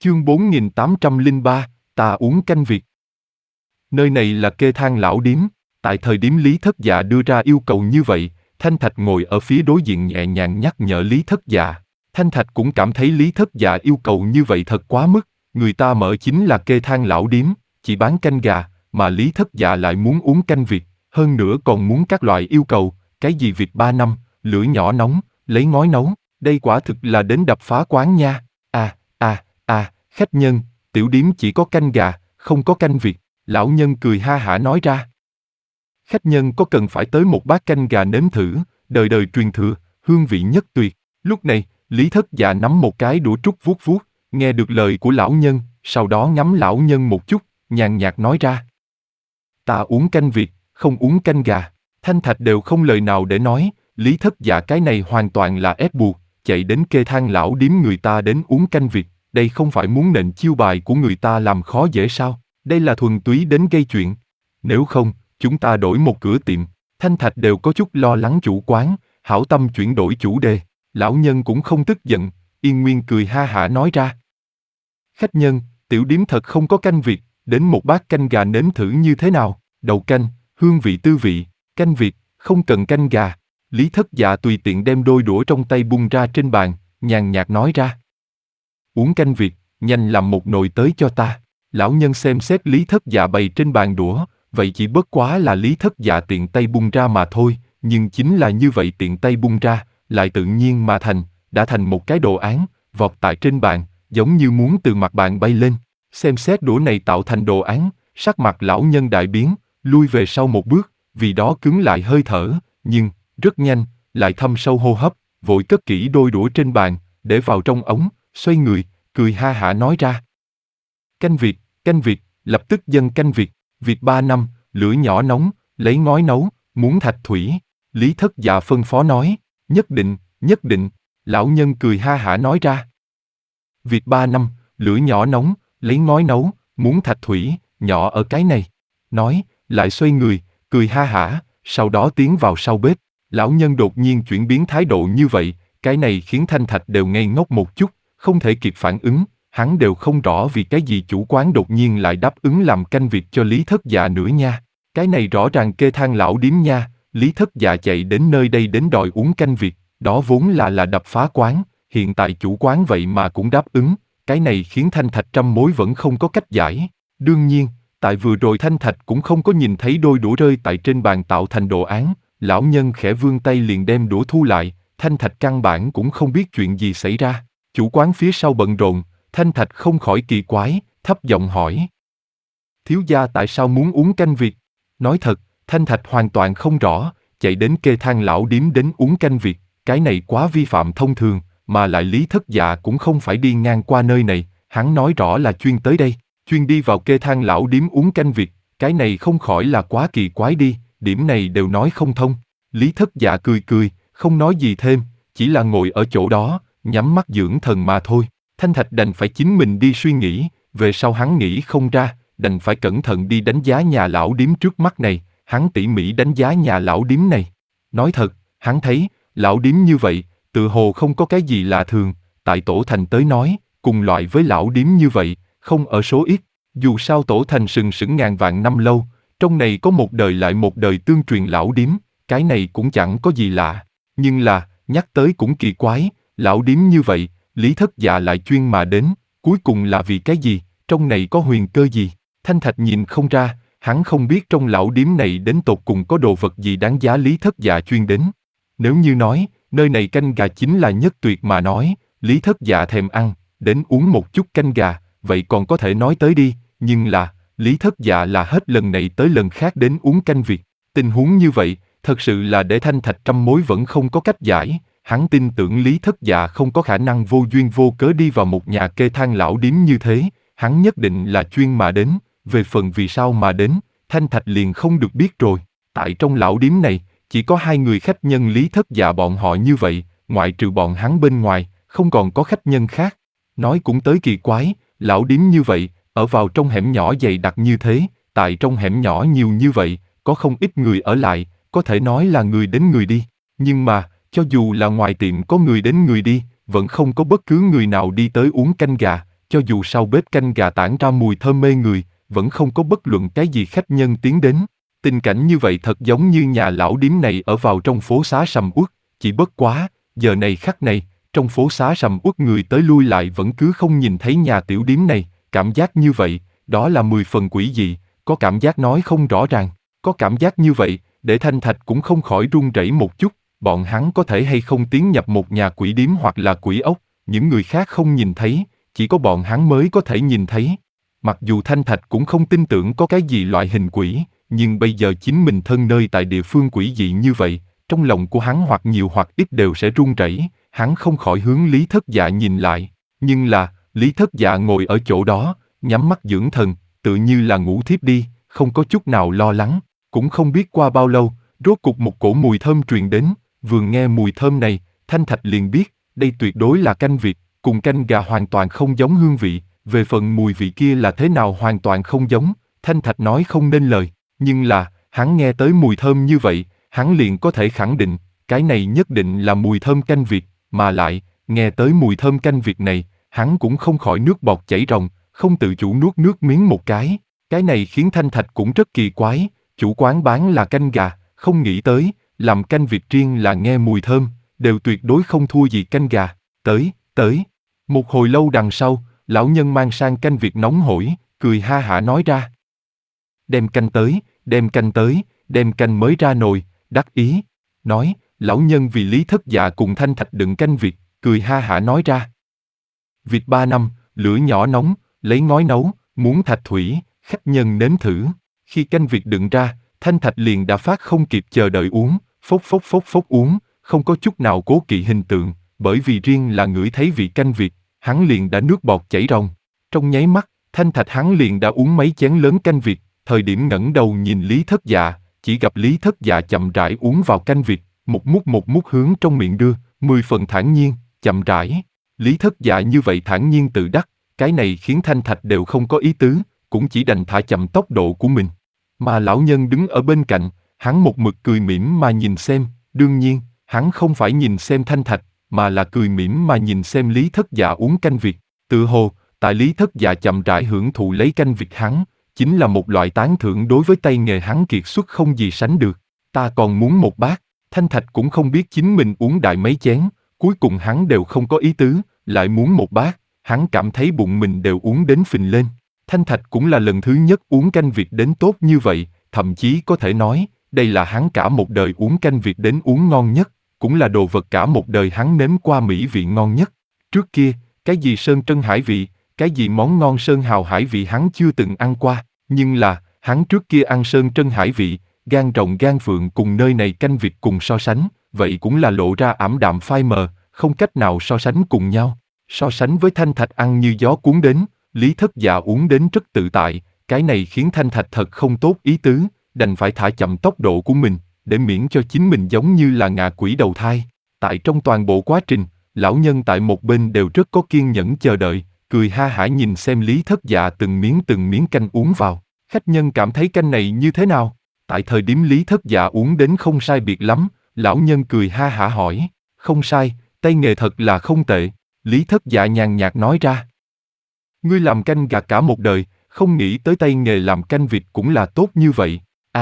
Chương 4803, ta uống canh Việt. Nơi này là Kê Thang Lão Điếm. Tại thời điểm Lý Thất Dạ đưa ra yêu cầu như vậy, Thanh Thạch ngồi ở phía đối diện nhẹ nhàng nhắc nhở Lý Thất Dạ. Thanh Thạch cũng cảm thấy Lý Thất Dạ yêu cầu như vậy thật quá mức. Người ta mở chính là Kê Thang Lão Điếm, chỉ bán canh gà, mà Lý Thất Dạ lại muốn uống canh Việt, hơn nữa còn muốn các loại yêu cầu, cái gì Việt 3 năm, lửa nhỏ nóng, lấy ngói nấu, đây quả thực là đến đập phá quán nha. Khách nhân, tiểu điếm chỉ có canh gà, không có canh Việt, lão nhân cười ha hả nói ra. Khách nhân có cần phải tới một bát canh gà nếm thử, đời đời truyền thừa, hương vị nhất tuyệt. Lúc này, Lý Thất Dạ nắm một cái đũa trúc vuốt vuốt, nghe được lời của lão nhân, sau đó ngắm lão nhân một chút, nhàn nhạt nói ra. Ta uống canh Việt, không uống canh gà. Thanh Thạch đều không lời nào để nói, Lý Thất Dạ cái này hoàn toàn là ép buộc, chạy đến Kê Thang Lão Điếm người ta đến uống canh Việt. Đây không phải muốn nện chiêu bài của người ta làm khó dễ sao? Đây là thuần túy đến gây chuyện. Nếu không, chúng ta đổi một cửa tiệm. Thanh Thạch đều có chút lo lắng chủ quán, hảo tâm chuyển đổi chủ đề. Lão nhân cũng không tức giận, yên nguyên cười ha hả nói ra. Khách nhân, tiểu điếm thật không có canh Việt, đến một bát canh gà nếm thử như thế nào? Đầu canh, hương vị tư vị, canh Việt, không cần canh gà. Lý Thất Dạ tùy tiện đem đôi đũa trong tay bung ra trên bàn, nhàn nhạt nói ra. Uống canh Việt, nhanh làm một nồi tới cho ta. Lão nhân xem xét Lý Thất Dạ bày trên bàn đũa, vậy chỉ bất quá là Lý Thất Dạ tiện tay bung ra mà thôi, nhưng chính là như vậy tiện tay bung ra, lại tự nhiên mà đã thành một cái đồ án, vọt tại trên bàn, giống như muốn từ mặt bàn bay lên. Xem xét đũa này tạo thành đồ án, sắc mặt lão nhân đại biến, lui về sau một bước, vì đó cứng lại hơi thở, nhưng, rất nhanh, lại thâm sâu hô hấp, vội cất kỹ đôi đũa trên bàn, để vào trong ống, xoay người, cười ha hả nói ra. Canh Việt, lập tức dâng canh Việt, Việt 3 năm, lửa nhỏ nóng, lấy ngói nấu, muốn thạch thủy. Lý Thất Dạ phân phó nói, nhất định, lão nhân cười ha hả nói ra. Việt 3 năm, lửa nhỏ nóng, lấy ngói nấu, muốn thạch thủy, nhỏ ở cái này. Nói, lại xoay người, cười ha hả, sau đó tiến vào sau bếp. Lão nhân đột nhiên chuyển biến thái độ như vậy, cái này khiến Thanh Thạch đều ngây ngốc một chút, không thể kịp phản ứng, hắn đều không rõ vì cái gì chủ quán đột nhiên lại đáp ứng làm canh Việt cho Lý Thất Dạ nữa nha. Cái này rõ ràng Kê Thang Lão Điếm nha, Lý Thất Dạ chạy đến nơi đây đến đòi uống canh Việt, đó vốn là đập phá quán, hiện tại chủ quán vậy mà cũng đáp ứng, cái này khiến Thanh Thạch trăm mối vẫn không có cách giải. Đương nhiên, tại vừa rồi Thanh Thạch cũng không có nhìn thấy đôi đũa rơi tại trên bàn tạo thành đồ án, lão nhân khẽ vươn tay liền đem đũa thu lại, Thanh Thạch căn bản cũng không biết chuyện gì xảy ra. Chủ quán phía sau bận rộn, Thanh Thạch không khỏi kỳ quái, thấp giọng hỏi. Thiếu gia tại sao muốn uống canh Việt? Nói thật, Thanh Thạch hoàn toàn không rõ, chạy đến Kê Thang Lão Điếm đến uống canh Việt, cái này quá vi phạm thông thường, mà lại Lý Thất Dạ cũng không phải đi ngang qua nơi này, hắn nói rõ là chuyên tới đây, chuyên đi vào Kê Thang Lão Điếm uống canh Việt, cái này không khỏi là quá kỳ quái đi, điểm này đều nói không thông. Lý Thất Dạ cười, không nói gì thêm, chỉ là ngồi ở chỗ đó, nhắm mắt dưỡng thần mà thôi. Thanh Thạch đành phải chính mình đi suy nghĩ, về sau hắn nghĩ không ra, đành phải cẩn thận đi đánh giá nhà lão điếm trước mắt này, hắn tỉ mỉ đánh giá nhà lão điếm này. Nói thật, hắn thấy, lão điếm như vậy, tự hồ không có cái gì lạ thường, tại Tổ Thành tới nói, cùng loại với lão điếm như vậy, không ở số ít, dù sao Tổ Thành sừng sững ngàn vạn năm lâu, trong này có một đời lại một đời tương truyền lão điếm, cái này cũng chẳng có gì lạ, nhưng là, nhắc tới cũng kỳ quái, lão điếm như vậy, Lý Thất Dạ lại chuyên mà đến, cuối cùng là vì cái gì, trong này có huyền cơ gì? Thanh Thạch nhìn không ra, hắn không biết trong lão điếm này đến tột cùng có đồ vật gì đáng giá Lý Thất Dạ chuyên đến. Nếu như nói, nơi này canh gà chính là nhất tuyệt mà nói, Lý Thất Dạ thèm ăn, đến uống một chút canh gà, vậy còn có thể nói tới đi, nhưng là, Lý Thất Dạ là hết lần này tới lần khác đến uống canh Việt. Tình huống như vậy, thật sự là để Thanh Thạch trăm mối vẫn không có cách giải. Hắn tin tưởng Lý Thất Dạ không có khả năng vô duyên vô cớ đi vào một nhà Kê Thang Lão Điếm như thế, hắn nhất định là chuyên mà đến, về phần vì sao mà đến, Thanh Thạch liền không được biết rồi. Tại trong lão điếm này, chỉ có 2 người khách nhân Lý Thất Dạ bọn họ như vậy, ngoại trừ bọn hắn bên ngoài, không còn có khách nhân khác. Nói cũng tới kỳ quái, lão điếm như vậy, ở vào trong hẻm nhỏ dày đặc như thế, tại trong hẻm nhỏ nhiều như vậy, có không ít người ở lại, có thể nói là người đến người đi, nhưng mà, cho dù là ngoài tiệm có người đến người đi, vẫn không có bất cứ người nào đi tới uống canh gà, cho dù sau bếp canh gà tản ra mùi thơm mê người, vẫn không có bất luận cái gì khách nhân tiến đến. Tình cảnh như vậy thật giống như nhà lão điếm này ở vào trong phố xá sầm uất, chỉ bất quá, giờ này khắc này, trong phố xá sầm uất người tới lui lại vẫn cứ không nhìn thấy nhà tiểu điếm này, cảm giác như vậy, đó là 10 phần quỷ dị, có cảm giác nói không rõ ràng, có cảm giác như vậy, để Thanh Thạch cũng không khỏi run rẩy một chút, bọn hắn có thể hay không tiến nhập một nhà quỷ điếm hoặc là quỷ ốc, những người khác không nhìn thấy, chỉ có bọn hắn mới có thể nhìn thấy. Mặc dù Thanh Thạch cũng không tin tưởng có cái gì loại hình quỷ, nhưng bây giờ chính mình thân nơi tại địa phương quỷ dị như vậy, trong lòng của hắn hoặc nhiều hoặc ít đều sẽ run rẩy, hắn không khỏi hướng Lý Thất Dạ nhìn lại, nhưng là, Lý Thất Dạ ngồi ở chỗ đó, nhắm mắt dưỡng thần, tự như là ngủ thiếp đi, không có chút nào lo lắng, cũng không biết qua bao lâu, rốt cục một cổ mùi thơm truyền đến, vừa nghe mùi thơm này, Thanh Thạch liền biết, đây tuyệt đối là canh vịt, cùng canh gà hoàn toàn không giống hương vị, về phần mùi vị kia là thế nào hoàn toàn không giống, Thanh Thạch nói không nên lời, nhưng là, hắn nghe tới mùi thơm như vậy, hắn liền có thể khẳng định, cái này nhất định là mùi thơm canh vịt, mà lại, nghe tới mùi thơm canh vịt này, hắn cũng không khỏi nước bọt chảy ròng, không tự chủ nuốt nước miếng một cái này khiến Thanh Thạch cũng rất kỳ quái, chủ quán bán là canh gà, không nghĩ tới, làm canh vịt riêng là nghe mùi thơm, đều tuyệt đối không thua gì canh gà, tới. Một hồi lâu đằng sau, lão nhân mang sang canh vịt nóng hổi, cười ha hả nói ra. Đem canh tới, đem canh mới ra nồi, đắc ý. Nói, lão nhân vì Lý Thất Dạ cùng Thanh Thạch đựng canh vịt, cười ha hả nói ra. Vịt 3 năm, lửa nhỏ nóng, lấy ngói nấu, muốn thạch thủy, khách nhân nếm thử. Khi canh vịt đựng ra, Thanh Thạch liền đã phát không kịp chờ đợi uống, phốc uống, không có chút nào cố kỵ hình tượng, bởi vì riêng là ngửi thấy vị canh vịt, hắn liền đã nước bọt chảy ròng. Trong nháy mắt, Thanh Thạch hắn liền đã uống mấy chén lớn canh vịt, thời điểm ngẩng đầu nhìn Lý Thất Dạ, chỉ gặp Lý Thất Dạ chậm rãi uống vào canh vịt, một mút hướng trong miệng đưa, 10 phần thản nhiên, chậm rãi. Lý Thất Dạ như vậy thản nhiên tự đắc, cái này khiến Thanh Thạch đều không có ý tứ, cũng chỉ đành thả chậm tốc độ của mình. Mà lão nhân đứng ở bên cạnh, hắn một mực cười mỉm mà nhìn xem, đương nhiên, hắn không phải nhìn xem Thanh Thạch, mà là cười mỉm mà nhìn xem Lý Thất Dạ uống canh vịt. Tự hồ, tại Lý Thất Dạ chậm rãi hưởng thụ lấy canh vịt hắn, chính là một loại tán thưởng đối với tay nghề hắn kiệt xuất không gì sánh được. Ta còn muốn một bát, Thanh Thạch cũng không biết chính mình uống đại mấy chén, cuối cùng hắn đều không có ý tứ, lại muốn một bát, hắn cảm thấy bụng mình đều uống đến phình lên. Thanh Thạch cũng là lần thứ nhất uống canh vịt đến tốt như vậy, thậm chí có thể nói, đây là hắn cả một đời uống canh vịt đến uống ngon nhất, cũng là đồ vật cả một đời hắn nếm qua mỹ vị ngon nhất. Trước kia, cái gì sơn trân hải vị, cái gì món ngon sơn hào hải vị hắn chưa từng ăn qua, nhưng là, hắn trước kia ăn sơn trân hải vị, gan rồng gan phượng cùng nơi này canh vịt cùng so sánh, vậy cũng là lộ ra ảm đạm phai mờ, không cách nào so sánh cùng nhau. So sánh với Thanh Thạch ăn như gió cuốn đến, Lý Thất Dạ uống đến rất tự tại, cái này khiến Thanh Thạch thật không tốt ý tứ, đành phải thả chậm tốc độ của mình, để miễn cho chính mình giống như là ngạ quỷ đầu thai. Tại trong toàn bộ quá trình, lão nhân tại một bên đều rất có kiên nhẫn chờ đợi, cười ha hả nhìn xem Lý Thất Dạ từng miếng canh uống vào. Khách nhân cảm thấy canh này như thế nào? Tại thời điểm Lý Thất Dạ uống đến không sai biệt lắm, lão nhân cười ha hả hỏi. Không sai, tay nghề thật là không tệ. Lý Thất Dạ nhàn nhạt nói ra. Ngươi làm canh gà cả một đời, không nghĩ tới tay nghề làm canh vịt cũng là tốt như vậy.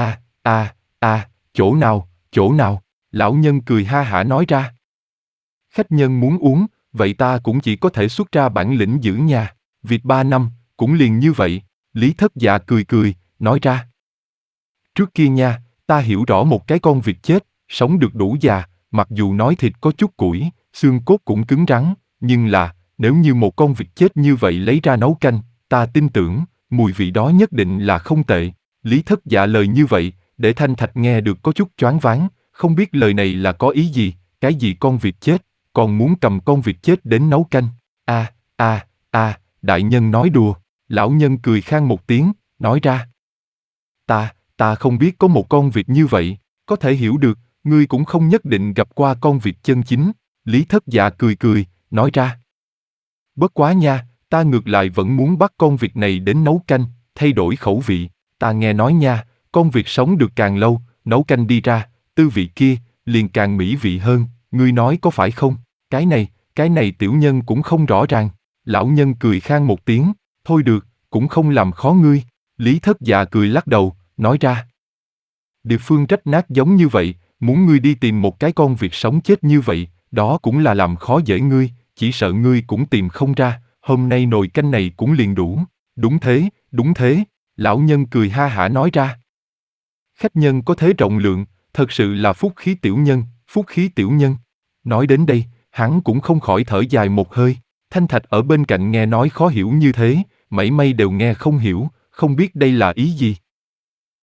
Chỗ nào? Lão nhân cười ha hả nói ra. Khách nhân muốn uống, vậy ta cũng chỉ có thể xuất ra bản lĩnh giữ nhà. Vịt 3 năm, cũng liền như vậy. Lý Thất Dạ cười, nói ra. Trước kia nha, ta hiểu rõ một cái con vịt chết, sống được đủ già, mặc dù nói thịt có chút củi, xương cốt cũng cứng rắn, nhưng là, nếu như một con vịt chết như vậy lấy ra nấu canh, ta tin tưởng, mùi vị đó nhất định là không tệ. Lý Thất Dạ lời như vậy, để Thanh Thạch nghe được có chút choáng váng, không biết lời này là có ý gì, cái gì con vịt chết, còn muốn cầm con vịt chết đến nấu canh. Đại nhân nói đùa, lão nhân cười khan một tiếng, nói ra. Ta không biết có một con vịt như vậy, có thể hiểu được, ngươi cũng không nhất định gặp qua con vịt chân chính. Lý Thất Dạ cười, nói ra. Bất quá nha, ta ngược lại vẫn muốn bắt con vịt này đến nấu canh, thay đổi khẩu vị. Ta nghe nói nha, con vịt sống được càng lâu, nấu canh đi ra, tư vị kia, liền càng mỹ vị hơn, ngươi nói có phải không? Cái này tiểu nhân cũng không rõ ràng. Lão nhân cười khan một tiếng, thôi được, cũng không làm khó ngươi. Lý Thất Dạ cười lắc đầu, nói ra. Địa phương rách nát giống như vậy, muốn ngươi đi tìm một cái con vịt sống chết như vậy, đó cũng là làm khó dễ ngươi, chỉ sợ ngươi cũng tìm không ra, hôm nay nồi canh này cũng liền đủ. Đúng thế, lão nhân cười ha hả nói ra. Khách nhân có thế rộng lượng, thật sự là phúc khí tiểu nhân, phúc khí tiểu nhân. Nói đến đây, hắn cũng không khỏi thở dài một hơi. Thanh Thạch ở bên cạnh nghe nói khó hiểu như thế, mảy may đều nghe không hiểu, không biết đây là ý gì.